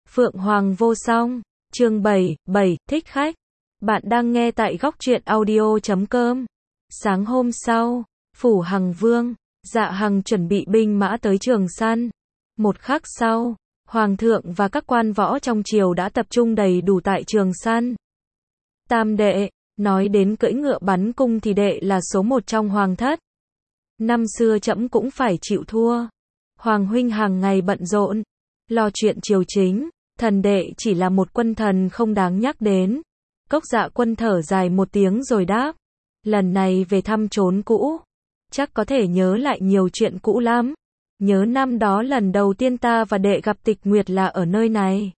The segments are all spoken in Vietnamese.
Phượng Hoàng vô song, chương 7, thích khách. Bạn đang nghe tại góc truyện audio.com. Sáng hôm sau, phủ Hằng Vương, Dạ Hằng chuẩn bị binh mã tới Trường Săn. Một khắc sau, Hoàng thượng và các quan võ trong triều đã tập trung đầy đủ tại Trường Săn. Tam đệ, nói đến cưỡi ngựa bắn cung thì đệ là số một trong hoàng thất. Năm xưa trẫm cũng phải chịu thua. Hoàng huynh hàng ngày bận rộn, lo chuyện triều chính, thần đệ chỉ là một quân thần không đáng nhắc đến. Cốc Dạ Quân thở dài một tiếng rồi đáp, lần này về thăm chốn cũ, chắc có thể nhớ lại nhiều chuyện cũ lắm. Nhớ năm đó lần đầu tiên ta và đệ gặp Tịch Nguyệt là ở nơi này.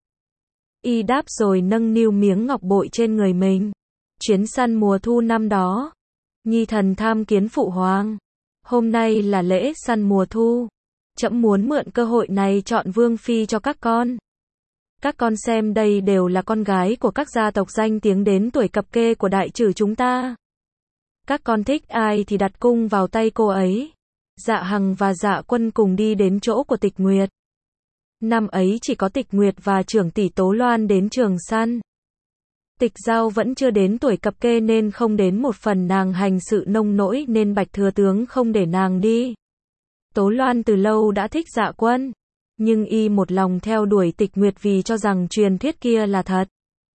Y đáp rồi nâng niu miếng ngọc bội trên người mình. Chuyến săn mùa thu năm đó, nhi thần tham kiến phụ hoàng. Hôm nay là lễ săn mùa thu. Trẫm muốn mượn cơ hội này chọn vương phi cho các con. Các con xem đây đều là con gái của các gia tộc danh tiếng đến tuổi cập kê của đại trừ chúng ta. Các con thích ai thì đặt cung vào tay cô ấy. Dạ Hằng và Dạ Quân cùng đi đến chỗ của Tịch Nguyệt. Năm ấy chỉ có Tịch Nguyệt và trưởng tỷ Tố Loan đến Trường Săn. Tịch Giao vẫn chưa đến tuổi cập kê nên không đến, một phần nàng hành sự nông nỗi nên Bạch Thừa Tướng không để nàng đi. Tố Loan từ lâu đã thích Dạ Quân, nhưng y một lòng theo đuổi Tịch Nguyệt vì cho rằng truyền thuyết kia là thật.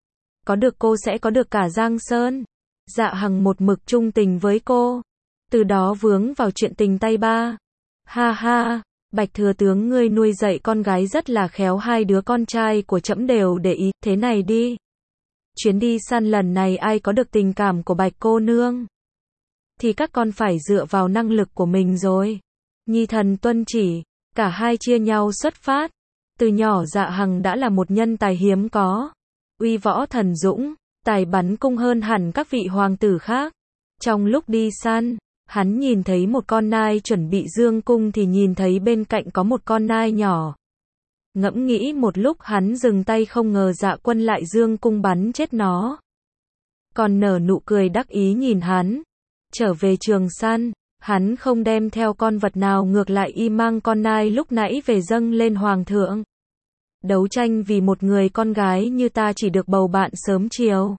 Có được cô sẽ có được cả Giang Sơn. Dạ Hằng một mực trung tình với cô, từ đó vướng vào chuyện tình tay ba. Ha ha, Bạch Thừa Tướng ngươi nuôi dạy con gái rất là khéo, hai đứa con trai của trẫm đều để ý, thế này đi. Chuyến đi săn lần này ai có được tình cảm của Bạch cô nương, thì các con phải dựa vào năng lực của mình rồi. Nhi thần tuân chỉ. Cả hai chia nhau xuất phát. Từ nhỏ Dạ Hằng đã là một nhân tài hiếm có, uy võ thần dũng, tài bắn cung hơn hẳn các vị hoàng tử khác. Trong lúc đi săn, hắn nhìn thấy một con nai chuẩn bị dương cung thì nhìn thấy bên cạnh có một con nai nhỏ. Ngẫm nghĩ một lúc hắn dừng tay, không ngờ Dạ Quân lại dương cung bắn chết nó. Còn nở nụ cười đắc ý nhìn hắn. Trở về Trường Săn, hắn không đem theo con vật nào, ngược lại y mang con nai lúc nãy về dâng lên hoàng thượng. Đấu tranh vì một người con gái như ta chỉ được bầu bạn sớm chiều.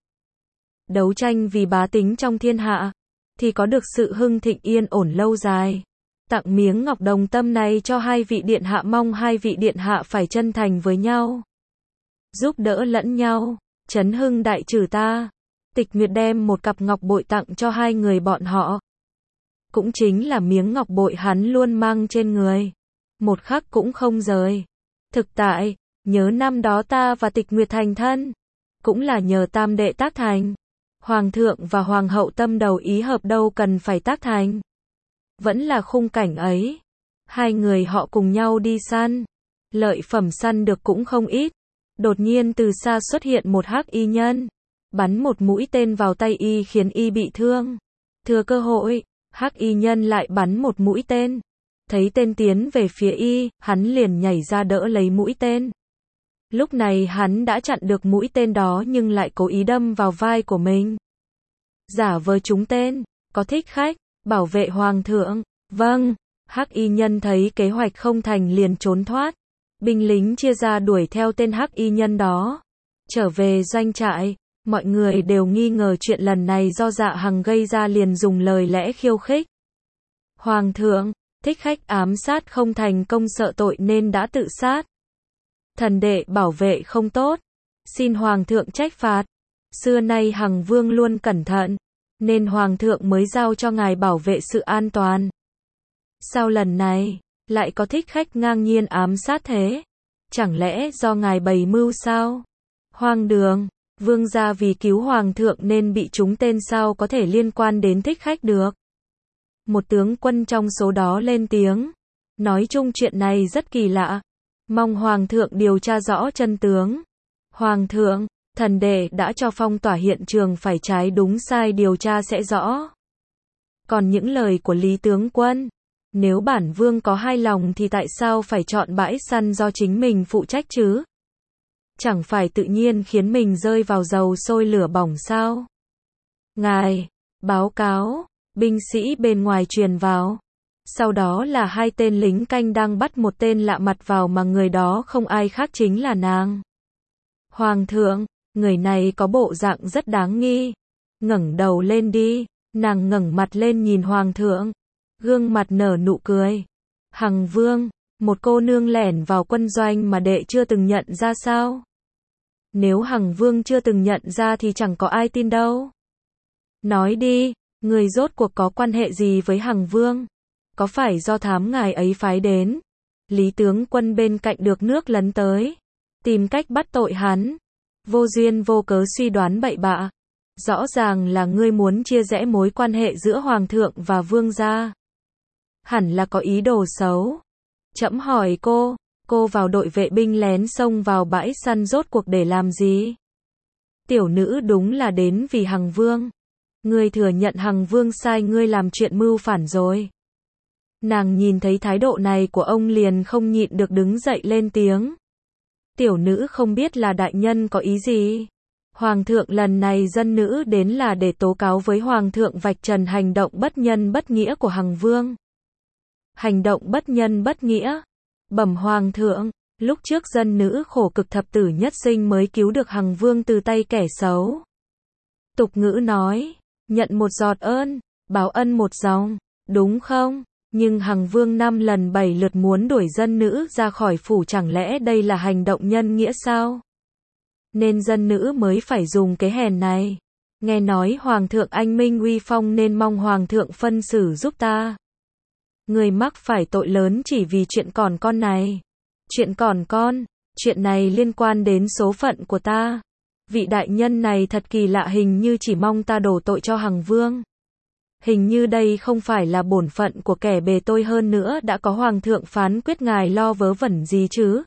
Đấu tranh vì bá tính trong thiên hạ, thì có được sự hưng thịnh yên ổn lâu dài. Tặng miếng ngọc đồng tâm này cho hai vị điện hạ, mong hai vị điện hạ phải chân thành với nhau, giúp đỡ lẫn nhau, chấn hưng đại trừ ta. Tịch Nguyệt đem một cặp ngọc bội tặng cho hai người bọn họ. Cũng chính là miếng ngọc bội hắn luôn mang trên người, một khắc cũng không rời. Thực tại, nhớ năm đó ta và Tịch Nguyệt thành thân, cũng là nhờ tam đệ tác thành. Hoàng thượng và hoàng hậu tâm đầu ý hợp, đâu cần phải tác thành. Vẫn là khung cảnh ấy, hai người họ cùng nhau đi săn, lợi phẩm săn được cũng không ít. Đột nhiên từ xa xuất hiện một hắc y nhân, bắn một mũi tên vào tay y khiến y bị thương. Thừa cơ hội, hắc y nhân lại bắn một mũi tên. Thấy tên tiến về phía y, hắn liền nhảy ra đỡ lấy mũi tên. Lúc này hắn đã chặn được mũi tên đó nhưng lại cố ý đâm vào vai của mình. Giả vờ trúng tên, có thích khách, bảo vệ hoàng thượng. Vâng, hắc y nhân thấy kế hoạch không thành liền trốn thoát. Binh lính chia ra đuổi theo tên hắc y nhân đó. Trở về doanh trại, mọi người đều nghi ngờ chuyện lần này do Dạ Hằng gây ra, liền dùng lời lẽ khiêu khích. Hoàng thượng, thích khách ám sát không thành công sợ tội nên đã tự sát. Thần đệ bảo vệ không tốt, xin hoàng thượng trách phạt. Xưa nay Hằng Vương luôn cẩn thận, nên hoàng thượng mới giao cho ngài bảo vệ sự an toàn. Sao lần này lại có thích khách ngang nhiên ám sát thế? Chẳng lẽ do ngài bày mưu sao? Hoang đường, vương gia vì cứu hoàng thượng nên bị trúng tên, sao có thể liên quan đến thích khách được? Một tướng quân trong số đó lên tiếng, nói chung chuyện này rất kỳ lạ, mong hoàng thượng điều tra rõ chân tướng. Hoàng thượng, thần đệ đã cho phong tỏa hiện trường, phải trái đúng sai điều tra sẽ rõ. Còn những lời của Lý tướng quân, nếu bản vương có hai lòng thì tại sao phải chọn bãi săn do chính mình phụ trách chứ? Chẳng phải tự nhiên khiến mình rơi vào dầu sôi lửa bỏng sao? Ngài, báo cáo, binh sĩ bên ngoài truyền vào. Sau đó là hai tên lính canh đang bắt một tên lạ mặt vào mà người đó không ai khác chính là nàng. Hoàng thượng, người này có bộ dạng rất đáng nghi. Ngẩng đầu lên đi. Nàng ngẩng mặt lên nhìn hoàng thượng. Gương mặt nở nụ cười. Hằng Vương, một cô nương lẻn vào quân doanh mà đệ chưa từng nhận ra sao? Nếu Hằng Vương chưa từng nhận ra thì chẳng có ai tin đâu. Nói đi, người rốt cuộc có quan hệ gì với Hằng Vương? Có phải do thám ngài ấy phái đến? Lý tướng quân bên cạnh được nước lấn tới, tìm cách bắt tội hắn. Vô duyên vô cớ suy đoán bậy bạ. Rõ ràng là ngươi muốn chia rẽ mối quan hệ giữa hoàng thượng và vương gia. Hẳn là có ý đồ xấu. Trẫm hỏi cô vào đội vệ binh lén xông vào bãi săn rốt cuộc để làm gì? Tiểu nữ đúng là đến vì Hằng Vương. Ngươi thừa nhận Hằng Vương sai ngươi làm chuyện mưu phản rồi. Nàng nhìn thấy thái độ này của ông liền không nhịn được đứng dậy lên tiếng. Tiểu nữ không biết là đại nhân có ý gì. Hoàng thượng lần này dân nữ đến là để tố cáo với hoàng thượng vạch trần hành động bất nhân bất nghĩa của Hằng Vương. Hành động bất nhân bất nghĩa. Bẩm hoàng thượng, lúc trước dân nữ khổ cực thập tử nhất sinh mới cứu được Hằng Vương từ tay kẻ xấu. Tục ngữ nói, nhận một giọt ơn, báo ân một dòng, đúng không? Nhưng Hằng Vương 5 lần 7 lượt muốn đuổi dân nữ ra khỏi phủ, chẳng lẽ đây là hành động nhân nghĩa sao? Nên dân nữ mới phải dùng cái hèn này. Nghe nói hoàng thượng anh minh uy phong nên mong hoàng thượng phân xử giúp ta. Người mắc phải tội lớn chỉ vì chuyện còn con này. Chuyện còn con, chuyện này liên quan đến số phận của ta. Vị đại nhân này thật kỳ lạ, hình như chỉ mong ta đổ tội cho Hằng Vương. Hình như đây không phải là bổn phận của kẻ bề tôi, hơn nữa đã có hoàng thượng phán quyết, ngài lo vớ vẩn gì chứ?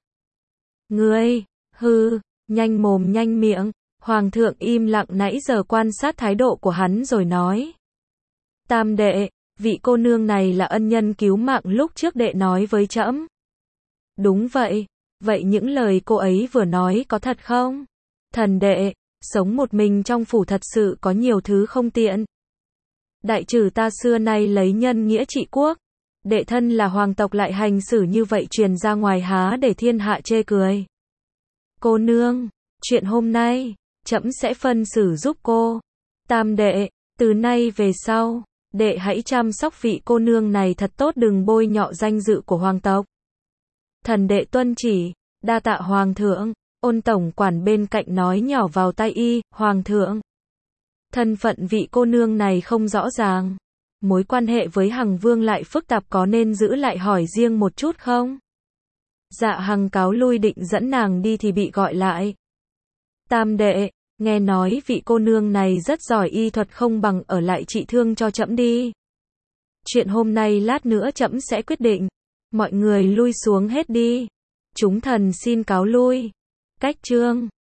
Ngươi, nhanh mồm nhanh miệng. Hoàng thượng im lặng nãy giờ quan sát thái độ của hắn rồi nói. Tam đệ, vị cô nương này là ân nhân cứu mạng lúc trước đệ nói với trẫm. Đúng vậy, vậy những lời cô ấy vừa nói có thật không? Thần đệ, sống một mình trong phủ thật sự có nhiều thứ không tiện. Đại trừ ta xưa nay lấy nhân nghĩa trị quốc. Đệ thân là hoàng tộc lại hành xử như vậy, truyền ra ngoài há để thiên hạ chê cười. Cô nương, chuyện hôm nay, trẫm sẽ phân xử giúp cô. Tam đệ, từ nay về sau, đệ hãy chăm sóc vị cô nương này thật tốt, đừng bôi nhọ danh dự của hoàng tộc. Thần đệ tuân chỉ, đa tạ hoàng thượng. Ôn tổng quản bên cạnh nói nhỏ vào tai y, hoàng thượng. Thân phận vị cô nương này không rõ ràng. Mối quan hệ với Hằng Vương lại phức tạp, có nên giữ lại hỏi riêng một chút không? Dạ Hằng cáo lui định dẫn nàng đi thì bị gọi lại. Tam đệ, nghe nói vị cô nương này rất giỏi y thuật, không bằng ở lại trị thương cho trẫm đi. Chuyện hôm nay lát nữa trẫm sẽ quyết định. Mọi người lui xuống hết đi. Chúng thần xin cáo lui. Cách chương